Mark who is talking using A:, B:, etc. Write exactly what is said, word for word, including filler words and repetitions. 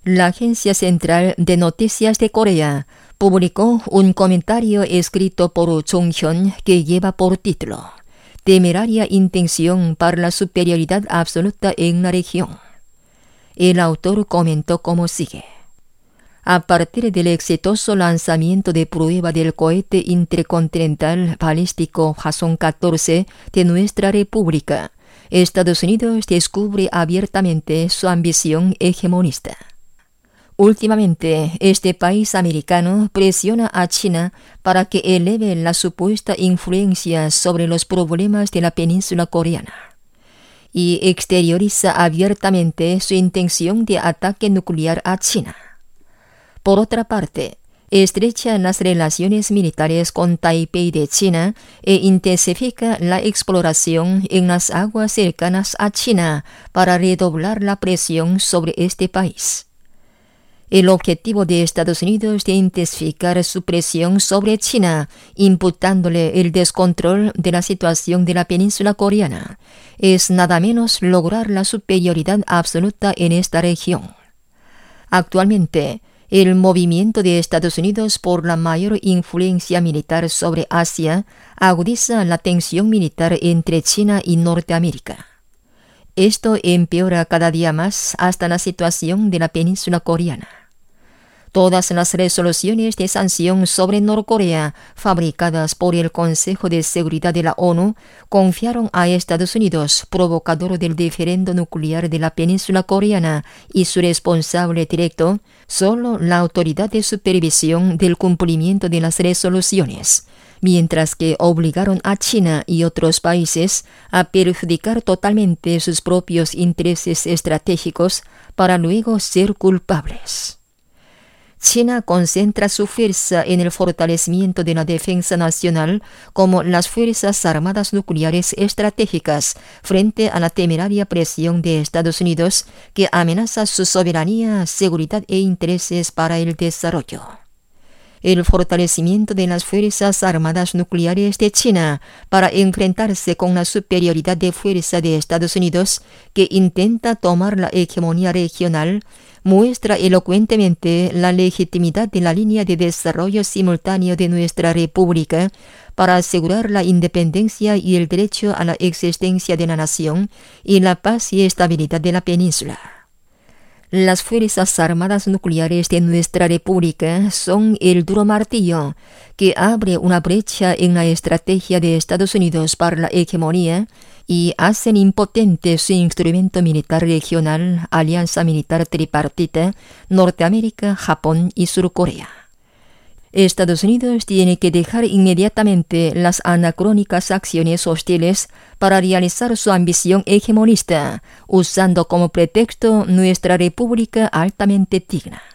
A: La Agencia Central de Noticias de Corea publicó un comentario escrito por Jong-hyun que lleva por título "Temeraria intención para la superioridad absoluta en la región". El autor comentó como sigue: a partir del exitoso lanzamiento de prueba del cohete intercontinental balístico Hwasong catorce de nuestra República, Estados Unidos descubre abiertamente su ambición hegemonista. Últimamente, este país americano presiona a China para que eleve la supuesta influencia sobre los problemas de la península coreana y exterioriza abiertamente su intención de ataque nuclear a China. Por otra parte, estrecha las relaciones militares con Taipei de China e intensifica la exploración en las aguas cercanas a China para redoblar la presión sobre este país. El objetivo de Estados Unidos de intensificar su presión sobre China, imputándole el descontrol de la situación de la península coreana, es nada menos lograr la superioridad absoluta en esta región. Actualmente, el movimiento de Estados Unidos por la mayor influencia militar sobre Asia agudiza la tensión militar entre China y Norteamérica. Esto empeora cada día más hasta la situación de la península coreana. Todas las resoluciones de sanción sobre Norcorea fabricadas por el Consejo de Seguridad de la ONU confiaron a Estados Unidos, provocador del diferendo nuclear de la península coreana y su responsable directo, solo la autoridad de supervisión del cumplimiento de las resoluciones, mientras que obligaron a China y otros países a perjudicar totalmente sus propios intereses estratégicos para luego ser culpables. China concentra su fuerza en el fortalecimiento de la defensa nacional como las Fuerzas Armadas Nucleares Estratégicas frente a la temeraria presión de Estados Unidos que amenaza su soberanía, seguridad e intereses para el desarrollo. El fortalecimiento de las Fuerzas Armadas Nucleares de China para enfrentarse con la superioridad de fuerza de Estados Unidos, que intenta tomar la hegemonía regional, muestra elocuentemente la legitimidad de la línea de desarrollo simultáneo de nuestra República para asegurar la independencia y el derecho a la existencia de la nación y la paz y estabilidad de la península. Las Fuerzas Armadas Nucleares de nuestra República son el duro martillo que abre una brecha en la estrategia de Estados Unidos para la hegemonía y hacen impotente su instrumento militar regional, alianza militar tripartita, Norteamérica, Japón y Surcorea. Estados Unidos tiene que dejar inmediatamente las anacrónicas acciones hostiles para realizar su ambición hegemonista, usando como pretexto nuestra república altamente digna.